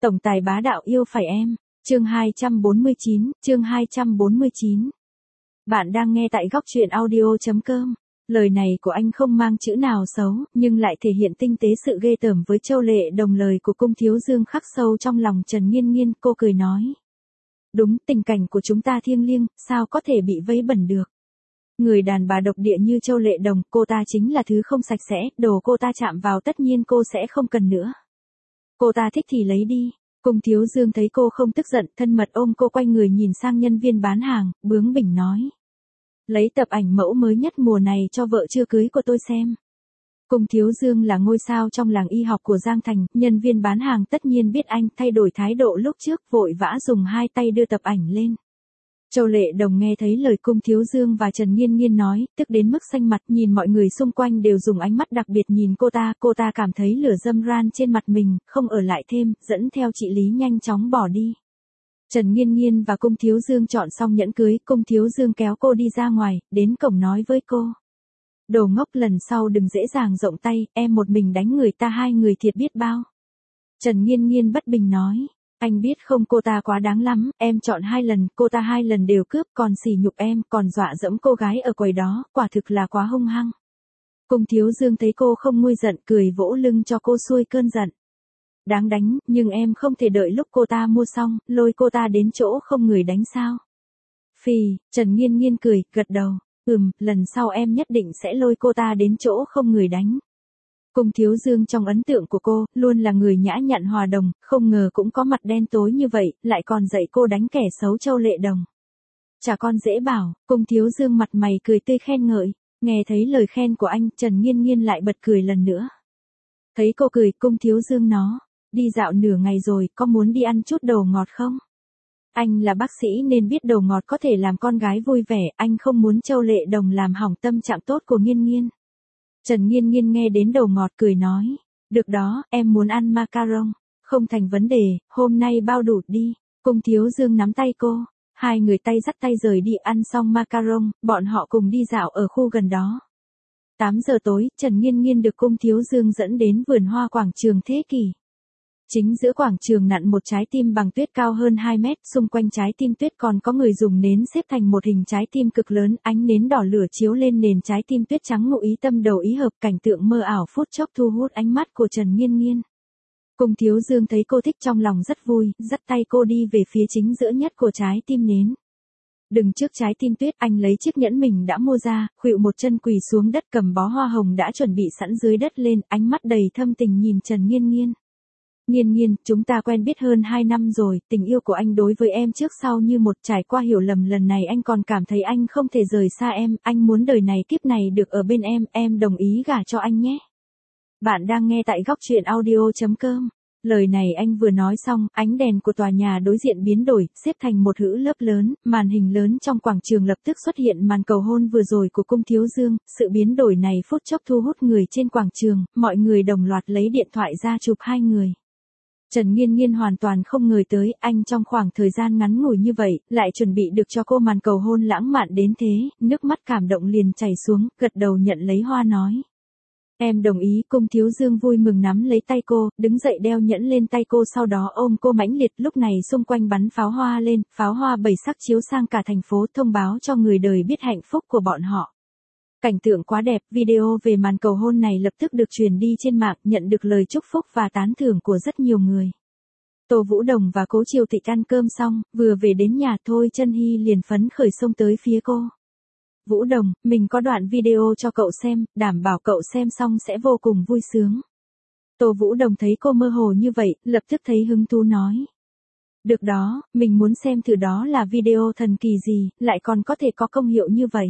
Tổng tài bá đạo yêu phải em. Chương 249. Bạn đang nghe tại góc truyện audio.com. Lời này của anh không mang chữ nào xấu, nhưng lại thể hiện tinh tế sự ghê tởm với Châu Lệ Đồng. Lời của Cung Thiếu Dương khắc sâu trong lòng Trần Nghiên Nghiên, cô cười nói. Đúng, tình cảnh của chúng ta thiêng liêng, sao có thể bị vấy bẩn được. Người đàn bà độc địa như Châu Lệ Đồng, cô ta chính là thứ không sạch sẽ, đồ cô ta chạm vào tất nhiên cô sẽ không cần nữa. Cô ta thích thì lấy đi. Cung Thiếu Dương thấy cô không tức giận, thân mật ôm cô, quay người nhìn sang nhân viên bán hàng, bướng bỉnh nói. Lấy tập ảnh mẫu mới nhất mùa này cho vợ chưa cưới của tôi xem. Cung Thiếu Dương là ngôi sao trong làng y học của Giang Thành, nhân viên bán hàng tất nhiên biết anh, thay đổi thái độ lúc trước, vội vã dùng hai tay đưa tập ảnh lên. Châu Lệ Đồng nghe thấy lời Cung Thiếu Dương và Trần Nghiên Nghiên nói, tức đến mức xanh mặt, nhìn mọi người xung quanh đều dùng ánh mắt đặc biệt nhìn cô ta cảm thấy lửa dâm ran trên mặt mình, không ở lại thêm, dẫn theo chị Lý nhanh chóng bỏ đi. Trần Nghiên Nghiên và Cung Thiếu Dương chọn xong nhẫn cưới, Cung Thiếu Dương kéo cô đi ra ngoài, đến cổng nói với cô. Đồ ngốc, lần sau đừng dễ dàng rộng tay, em một mình đánh người ta, hai người thiệt biết bao. Trần Nghiên Nghiên bất bình nói. Anh biết không, cô ta quá đáng lắm, em chọn 2 lần, cô ta 2 lần đều cướp, còn sỉ nhục em, còn dọa dẫm cô gái ở quầy đó, quả thực là quá hung hăng. Cung Thiếu Dương thấy cô không nguôi giận, cười vỗ lưng cho cô xuôi cơn giận. Đáng đánh, nhưng em không thể đợi lúc cô ta mua xong, lôi cô ta đến chỗ không người đánh sao. Phì, Trần Nghiên Nghiên cười, gật đầu, lần sau em nhất định sẽ lôi cô ta đến chỗ không người đánh. Cung Thiếu Dương trong ấn tượng của cô, luôn là người nhã nhặn hòa đồng, không ngờ cũng có mặt đen tối như vậy, lại còn dạy cô đánh kẻ xấu Châu Lệ Đồng. Chả con dễ bảo, Cung Thiếu Dương mặt mày cười tươi khen ngợi, nghe thấy lời khen của anh, Trần Nghiên Nghiên lại bật cười lần nữa. Thấy cô cười, Cung Thiếu Dương nó, đi dạo nửa ngày rồi, có muốn đi ăn chút đồ ngọt không? Anh là bác sĩ nên biết đồ ngọt có thể làm con gái vui vẻ, anh không muốn Châu Lệ Đồng làm hỏng tâm trạng tốt của Nghiên Nghiên. Trần Nghiên Nghiên nghe đến đồ ngọt cười nói, được đó, em muốn ăn macaron, không thành vấn đề, hôm nay bao đủ đi. Cung Thiếu Dương nắm tay cô, hai người tay dắt tay rời đi, ăn xong macaron, bọn họ cùng đi dạo ở khu gần đó. 8 giờ tối, Trần Nghiên Nghiên được Cung Thiếu Dương dẫn đến vườn hoa quảng trường Thế Kỷ. Chính giữa quảng trường nặn một trái tim bằng tuyết cao hơn 2 mét, xung quanh trái tim tuyết còn có người dùng nến xếp thành một hình trái tim cực lớn, ánh nến đỏ lửa chiếu lên nền trái tim tuyết trắng, ngụ ý tâm đầu ý hợp, cảnh tượng mơ ảo phút chốc thu hút ánh mắt của Trần Nghiên Nghiên. Cung Thiếu Dương thấy cô thích trong lòng rất vui, dắt tay cô đi về phía chính giữa nhất của trái tim nến. Đứng trước trái tim tuyết, anh lấy chiếc nhẫn mình đã mua ra, khuỵu một chân quỳ xuống đất, cầm bó hoa hồng đã chuẩn bị sẵn dưới đất lên, ánh mắt đầy thâm tình nhìn Trần Nghiên Nghiên. Nghiên Nghiên, chúng ta quen biết hơn 2 năm rồi, tình yêu của anh đối với em trước sau như một, trải qua hiểu lầm lần này anh còn cảm thấy anh không thể rời xa em, anh muốn đời này kiếp này được ở bên em đồng ý gả cho anh nhé. Bạn đang nghe tại góc truyện audio.com. Lời này anh vừa nói xong, ánh đèn của tòa nhà đối diện biến đổi, xếp thành một hữ lớp lớn, màn hình lớn trong quảng trường lập tức xuất hiện màn cầu hôn vừa rồi của Cung Thiếu Dương, sự biến đổi này phút chốc thu hút người trên quảng trường, mọi người đồng loạt lấy điện thoại ra chụp hai người. Trần Nghiên Nghiên hoàn toàn không ngờ tới, anh trong khoảng thời gian ngắn ngủi như vậy, lại chuẩn bị được cho cô màn cầu hôn lãng mạn đến thế, nước mắt cảm động liền chảy xuống, gật đầu nhận lấy hoa nói. Em đồng ý. Cung Thiếu Dương vui mừng nắm lấy tay cô, đứng dậy đeo nhẫn lên tay cô, sau đó ôm cô mãnh liệt, lúc này xung quanh bắn pháo hoa lên, pháo hoa 7 sắc chiếu sang cả thành phố, thông báo cho người đời biết hạnh phúc của bọn họ. Cảnh tượng quá đẹp, video về màn cầu hôn này lập tức được truyền đi trên mạng, nhận được lời chúc phúc và tán thưởng của rất nhiều người. Tô Vũ Đồng và Cố Triều Tịch ăn cơm xong, vừa về đến nhà, Thôi Chân Hy liền phấn khởi xông tới phía cô. Vũ Đồng, mình có đoạn video cho cậu xem, đảm bảo cậu xem xong sẽ vô cùng vui sướng. Tô Vũ Đồng thấy cô mơ hồ như vậy, lập tức thấy hứng thú nói. Được đó, mình muốn xem thử đó là video thần kỳ gì, lại còn có thể có công hiệu như vậy.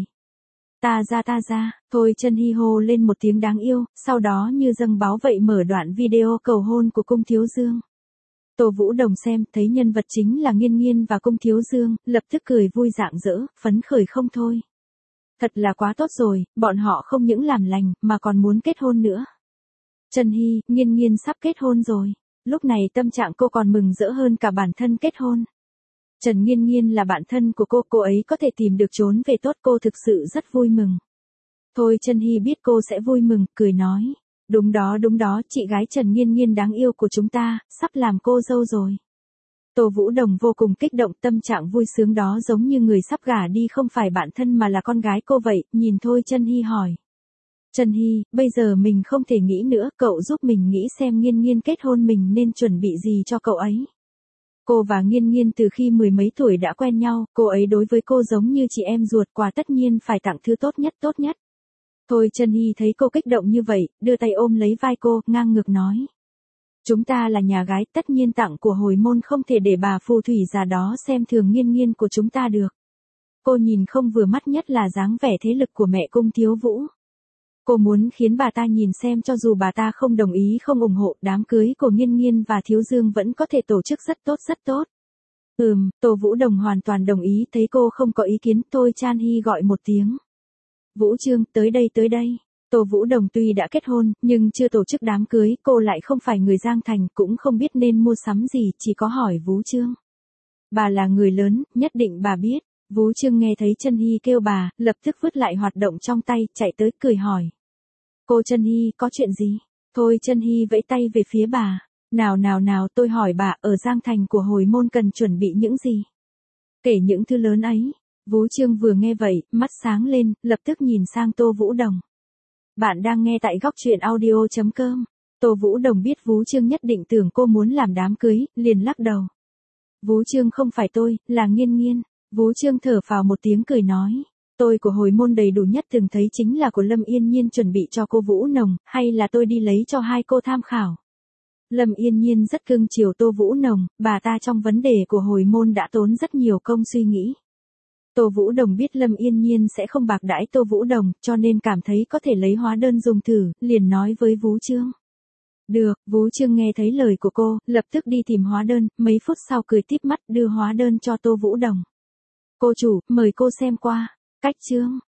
Ta ra, Thôi Chân Hy hô lên một tiếng đáng yêu, sau đó như dâng báo vậy mở đoạn video cầu hôn của Cung Thiếu Dương. Tô Vũ Đồng xem, thấy nhân vật chính là Nghiên Nghiên và Cung Thiếu Dương, lập tức cười vui rạng rỡ, phấn khởi không thôi. Thật là quá tốt rồi, bọn họ không những làm lành, mà còn muốn kết hôn nữa. Chân Hy, Nghiên Nghiên sắp kết hôn rồi. Lúc này tâm trạng cô còn mừng rỡ hơn cả bản thân kết hôn. Trần Nghiên Nghiên là bạn thân của cô ấy có thể tìm được trốn về tốt, cô thực sự rất vui mừng. Thôi Chân Hy biết cô sẽ vui mừng, cười nói. Đúng đó, chị gái Trần Nghiên Nghiên đáng yêu của chúng ta, sắp làm cô dâu rồi. Tô Vũ Đồng vô cùng kích động, tâm trạng vui sướng đó giống như người sắp gả đi không phải bạn thân mà là con gái cô vậy, nhìn Thôi Chân Hy hỏi. Chân Hy, bây giờ mình không thể nghĩ nữa, cậu giúp mình nghĩ xem Nghiên Nghiên kết hôn mình nên chuẩn bị gì cho cậu ấy. Cô và Nghiên Nghiên từ khi mười mấy tuổi đã quen nhau, cô ấy đối với cô giống như chị em ruột, quà tất nhiên phải tặng thứ tốt nhất. Thôi Chân Hy thấy cô kích động như vậy, đưa tay ôm lấy vai cô, ngang ngược nói. Chúng ta là nhà gái, tất nhiên tặng của hồi môn không thể để bà phù thủy già đó xem thường Nghiên Nghiên của chúng ta được. Cô nhìn không vừa mắt nhất là dáng vẻ thế lực của mẹ Cung Thiếu Vũ. Cô muốn khiến bà ta nhìn xem cho dù bà ta không đồng ý không ủng hộ, đám cưới của Nghiên Nghiên và Thiếu Dương vẫn có thể tổ chức rất tốt. Tô Vũ Đồng hoàn toàn đồng ý, thấy cô không có ý kiến, Thôi Chan Hy gọi một tiếng. Vũ Trương, tới đây. Tô Vũ Đồng tuy đã kết hôn, nhưng chưa tổ chức đám cưới, cô lại không phải người Giang Thành, cũng không biết nên mua sắm gì, chỉ có hỏi Vũ Trương. Bà là người lớn, nhất định bà biết. Vũ Trương nghe thấy Chân Hy kêu bà, lập tức vứt lại hoạt động trong tay, chạy tới cười hỏi. Cô Chân Hy, có chuyện gì? Thôi Chân Hy vẫy tay về phía bà. Nào, tôi hỏi bà, ở Giang Thành của hồi môn cần chuẩn bị những gì? Kể những thứ lớn ấy. Vũ Trương vừa nghe vậy, mắt sáng lên, lập tức nhìn sang Tô Vũ Đồng. Bạn đang nghe tại góc truyện audio.com. Tô Vũ Đồng biết Vũ Trương nhất định tưởng cô muốn làm đám cưới, liền lắc đầu. Vũ Trương không phải tôi, là Nghiên Nghiên. Vũ Trương thở phào một tiếng cười nói. Tôi của hồi môn đầy đủ nhất từng thấy chính là của Lâm Yên Nhiên chuẩn bị cho cô Vũ Nồng, hay là tôi đi lấy cho hai cô tham khảo. Lâm Yên Nhiên rất cưng chiều Tô Vũ Nồng, bà ta trong vấn đề của hồi môn đã tốn rất nhiều công suy nghĩ. Tô Vũ Đồng biết Lâm Yên Nhiên sẽ không bạc đãi Tô Vũ Đồng, cho nên cảm thấy có thể lấy hóa đơn dùng thử, liền nói với Vũ Trương. Được, Vũ Trương nghe thấy lời của cô, lập tức đi tìm hóa đơn, mấy phút sau cười tít mắt đưa hóa đơn cho Tô Vũ Đồng. Cô chủ, mời cô xem qua. Cách chương.